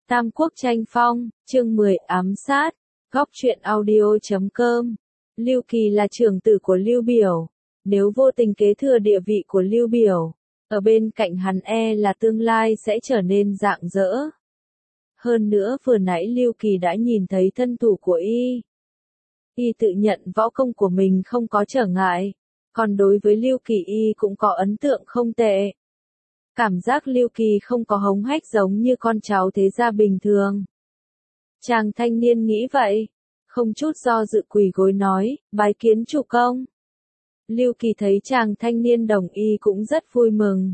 Tam Quốc tranh phong, chương 10 ám sát, góc truyện audio.com. Lưu Kỳ là trưởng tử của Lưu Biểu, nếu vô tình kế thừa địa vị của Lưu Biểu, ở bên cạnh hắn là tương lai sẽ trở nên rạng rỡ. Hơn nữa vừa nãy Lưu Kỳ đã nhìn thấy thân thủ của y tự nhận võ công của mình không có trở ngại, còn đối với Lưu Kỳ y cũng có ấn tượng không tệ. Cảm giác Lưu Kỳ không có hống hách giống như con cháu thế gia bình thường. Chàng thanh niên nghĩ vậy, không chút do dự quỳ gối nói, bái kiến chủ công. Lưu Kỳ thấy chàng thanh niên đồng ý cũng rất vui mừng.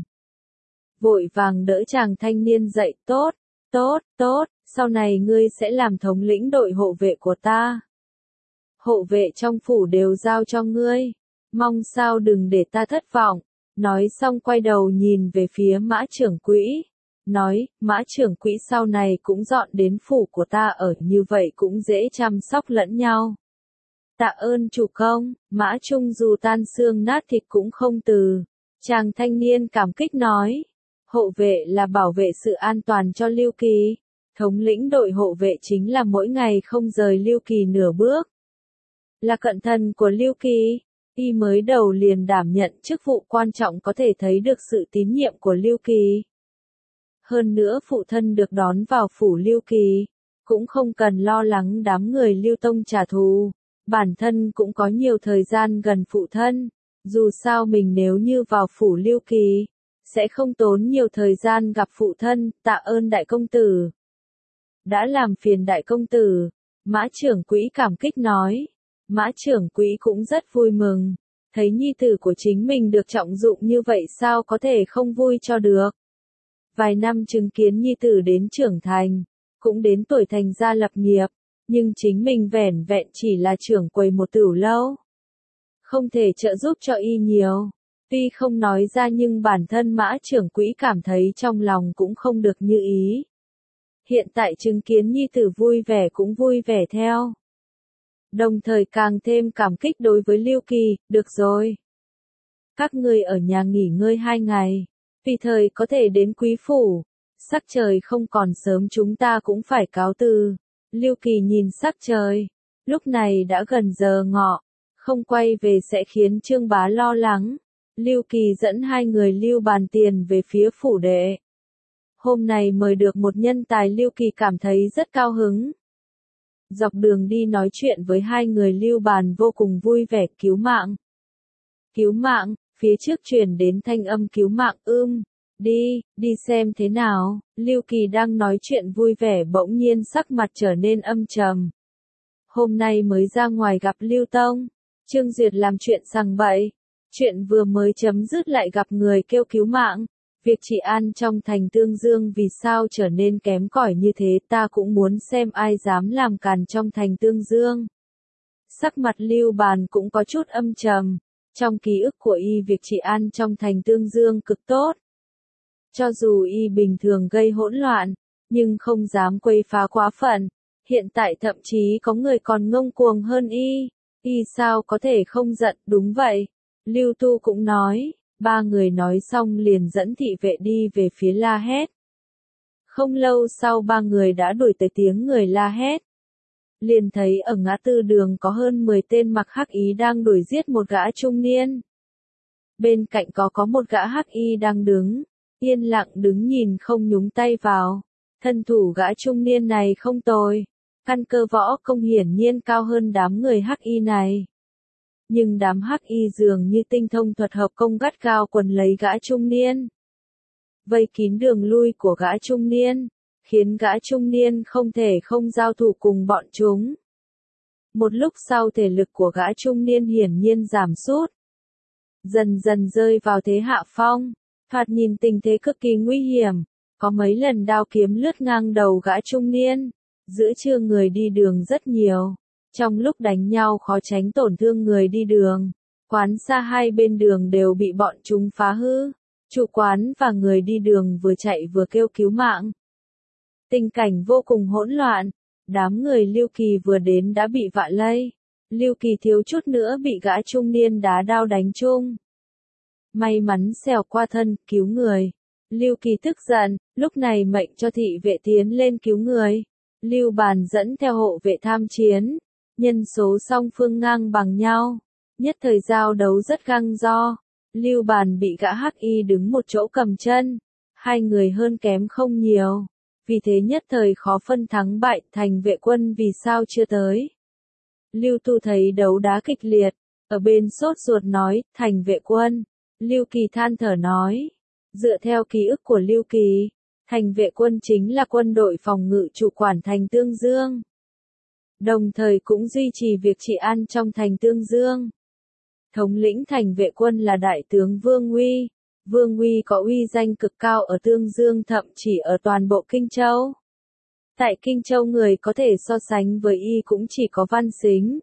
Vội vàng đỡ chàng thanh niên dậy, tốt, sau này ngươi sẽ làm thống lĩnh đội hộ vệ của ta. Hộ vệ trong phủ đều giao cho ngươi, mong sao đừng để ta thất vọng. Nói xong quay đầu nhìn về phía Mã trưởng quỹ, nói, Mã trưởng quỹ sau này cũng dọn đến phủ của ta ở, như vậy cũng dễ chăm sóc lẫn nhau. Tạ ơn chủ công. Mã Trung dù tan xương nát thịt cũng không từ. Chàng thanh niên cảm kích nói, hộ vệ là bảo vệ sự an toàn cho Lưu Kỳ, thống lĩnh đội hộ vệ chính là mỗi ngày không rời Lưu Kỳ nửa bước. Là cận thần của Lưu Kỳ, y mới đầu liền đảm nhận chức vụ quan trọng, có thể thấy được sự tín nhiệm của Lưu Kỳ. Hơn nữa phụ thân được đón vào phủ Lưu Kỳ, cũng không cần lo lắng đám người Lưu Tông trả thù, bản thân cũng có nhiều thời gian gần phụ thân, dù sao mình nếu như vào phủ Lưu Kỳ, sẽ không tốn nhiều thời gian gặp phụ thân. Tạ ơn đại công tử. Đã làm phiền đại công tử. Mã trưởng quỹ cảm kích nói. Mã trưởng quỹ cũng rất vui mừng, thấy nhi tử của chính mình được trọng dụng như vậy sao có thể không vui cho được. Vài năm chứng kiến nhi tử đến trưởng thành, cũng đến tuổi thành gia lập nghiệp, nhưng chính mình vẻn vẹn chỉ là trưởng quầy một tửu lâu. Không thể trợ giúp cho y nhiều, tuy không nói ra nhưng bản thân Mã trưởng quỹ cảm thấy trong lòng cũng không được như ý. Hiện tại chứng kiến nhi tử vui vẻ cũng vui vẻ theo. Đồng thời càng thêm cảm kích đối với Lưu Kỳ, được rồi. Các ngươi ở nhà nghỉ ngơi 2 ngày, tùy thời có thể đến quý phủ, sắc trời không còn sớm chúng ta cũng phải cáo từ. Lưu Kỳ nhìn sắc trời, lúc này đã gần giờ ngọ, không quay về sẽ khiến Trương Bá lo lắng. Lưu Kỳ dẫn 2 người Lưu Bàn tiền về phía phủ đệ. Hôm nay mời được một nhân tài, Lưu Kỳ cảm thấy rất cao hứng. Dọc đường đi nói chuyện với 2 người Lưu Bàn vô cùng vui vẻ. Cứu mạng. Cứu mạng, phía trước truyền đến thanh âm cứu mạng. Đi xem thế nào. Lưu Kỳ đang nói chuyện vui vẻ bỗng nhiên sắc mặt trở nên âm trầm. Hôm nay mới ra ngoài gặp Lưu Tông, Trương Duyệt làm chuyện sằng bậy. Chuyện vừa mới chấm dứt lại gặp người kêu cứu mạng. Việc trị an trong thành Tương Dương vì sao trở nên kém cỏi như thế, ta cũng muốn xem ai dám làm càn trong thành Tương Dương. Sắc mặt Lưu Bàn cũng có chút âm trầm, trong ký ức của y việc trị an trong thành Tương Dương cực tốt. Cho dù y bình thường gây hỗn loạn, nhưng không dám quấy phá quá phận, hiện tại thậm chí có người còn ngông cuồng hơn y sao có thể không giận. Đúng vậy, Lưu Tu cũng nói. 3 người nói xong liền dẫn thị vệ đi về phía La Hét. Không lâu sau 3 người đã đuổi tới tiếng người La Hét. Liền thấy ở ngã tư đường có hơn 10 tên mặc hắc y đang đuổi giết một gã trung niên. Bên cạnh có một gã hắc y đang đứng, yên lặng đứng nhìn không nhúng tay vào. Thân thủ gã trung niên này không tồi, căn cơ võ công hiển nhiên cao hơn đám người hắc y này. Nhưng đám hắc y dường như tinh thông thuật hợp công, gắt gao quần lấy gã trung niên, vây kín đường lui của gã trung niên, khiến gã trung niên không thể không giao thủ cùng bọn chúng. Một lúc sau thể lực của gã trung niên hiển nhiên giảm sút, dần dần rơi vào thế hạ phong, thoạt nhìn tình thế cực kỳ nguy hiểm, có mấy lần đao kiếm lướt ngang đầu gã trung niên, giữa trưa người đi đường rất nhiều. Trong lúc đánh nhau khó tránh tổn thương người đi đường, quán xa hai bên đường đều bị bọn chúng phá hư, chủ quán và người đi đường vừa chạy vừa kêu cứu mạng. Tình cảnh vô cùng hỗn loạn, đám người Lưu Kỳ vừa đến đã bị vạ lây, Lưu Kỳ thiếu chút nữa bị gã trung niên đá đao đánh chung. May mắn xẻo qua thân, cứu người, Lưu Kỳ tức giận, lúc này mệnh cho thị vệ tiến lên cứu người. Lưu Bàn dẫn theo hộ vệ tham chiến, nhân số song phương ngang bằng nhau, nhất thời giao đấu rất găng go. Lưu Bàn bị gã Hắc Y đứng một chỗ cầm chân, hai người hơn kém không nhiều, vì thế nhất thời khó phân thắng bại. Thành vệ quân vì sao chưa tới? Lưu Tu thấy đấu đá kịch liệt, ở bên sốt ruột nói, thành vệ quân. Lưu Kỳ than thở nói, dựa theo ký ức của Lưu Kỳ, thành vệ quân chính là quân đội phòng ngự chủ quản thành Tương Dương, đồng thời cũng duy trì việc trị an trong thành Tương Dương. Thống lĩnh thành vệ quân là đại tướng Vương Uy. Vương Uy có uy danh cực cao ở Tương Dương, thậm chí ở toàn bộ Kinh Châu. Tại Kinh Châu người có thể so sánh với y cũng chỉ có Văn Sính.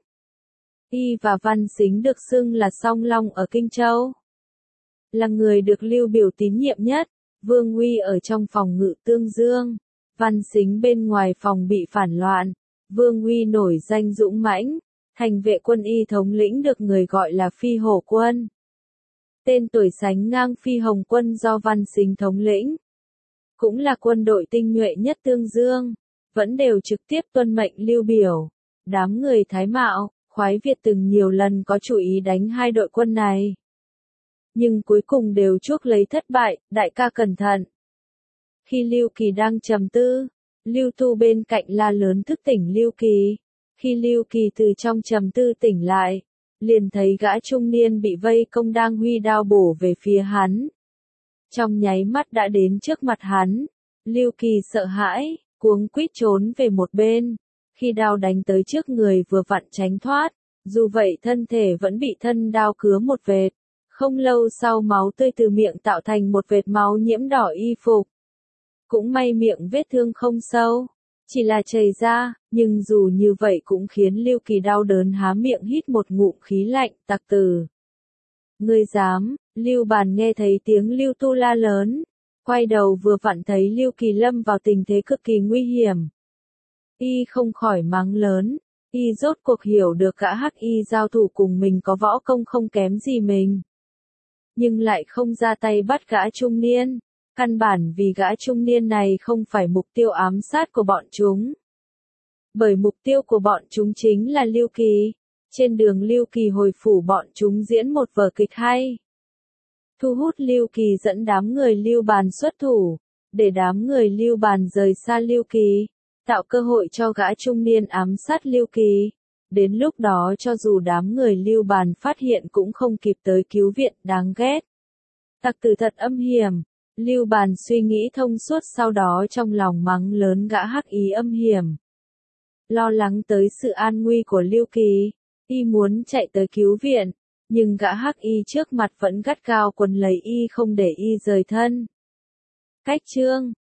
Y và Văn Sính được xưng là song long ở Kinh Châu. Là người được Lưu Biểu tín nhiệm nhất. Vương Uy ở trong phòng ngự Tương Dương, Văn Sính bên ngoài phòng bị phản loạn. Vương Uy nổi danh dũng mãnh, thành vệ quân y thống lĩnh được người gọi là Phi Hổ quân. Tên tuổi sánh ngang Phi Hồng quân do Văn Sính thống lĩnh. Cũng là quân đội tinh nhuệ nhất Tương Dương, vẫn đều trực tiếp tuân mệnh Lưu Biểu. Đám người Thái Mạo, Khoái Việt từng nhiều lần có chủ ý đánh hai đội quân này, nhưng cuối cùng đều chuốc lấy thất bại. Đại ca cẩn thận. Khi Lưu Kỳ đang trầm tư, Lưu Tu bên cạnh la lớn thức tỉnh Lưu Kỳ. Khi Lưu Kỳ từ trong trầm tư tỉnh lại, liền thấy gã trung niên bị vây công đang huy đao bổ về phía hắn. Trong nháy mắt đã đến trước mặt hắn. Lưu Kỳ sợ hãi, cuống quýt trốn về một bên. Khi đao đánh tới trước người vừa vặn tránh thoát, dù vậy thân thể vẫn bị thân đao cứa một vệt. Không lâu sau máu tươi từ miệng tạo thành một vệt máu nhiễm đỏ y phục. Cũng may miệng vết thương không sâu, chỉ là chảy ra, nhưng dù như vậy cũng khiến Lưu Kỳ đau đớn há miệng hít một ngụm khí lạnh. Tặc tử, ngươi dám? Lưu Bàn nghe thấy tiếng Lưu Tu la lớn, quay đầu vừa vặn thấy Lưu Kỳ lâm vào tình thế cực kỳ nguy hiểm. Y không khỏi mắng lớn, y rốt cuộc hiểu được gã Hắc Y giao thủ cùng mình có võ công không kém gì mình, nhưng lại không ra tay bắt gã trung niên. Căn bản vì gã trung niên này không phải mục tiêu ám sát của bọn chúng. Bởi mục tiêu của bọn chúng chính là Lưu Kỳ. Trên đường Lưu Kỳ hồi phủ bọn chúng diễn một vở kịch hay. Thu hút Lưu Kỳ dẫn đám người Lưu Bàn xuất thủ, để đám người Lưu Bàn rời xa Lưu Kỳ, tạo cơ hội cho gã trung niên ám sát Lưu Kỳ. Đến lúc đó cho dù đám người Lưu Bàn phát hiện cũng không kịp tới cứu viện. Đáng ghét. Tặc tử thật âm hiểm. Lưu Bàn suy nghĩ thông suốt, sau đó trong lòng mắng lớn gã Hắc Y âm hiểm. Lo lắng tới sự an nguy của Lưu Kỳ, y muốn chạy tới cứu viện, nhưng gã Hắc Y trước mặt vẫn gắt gao quấn lấy y không để y rời thân. Cách chương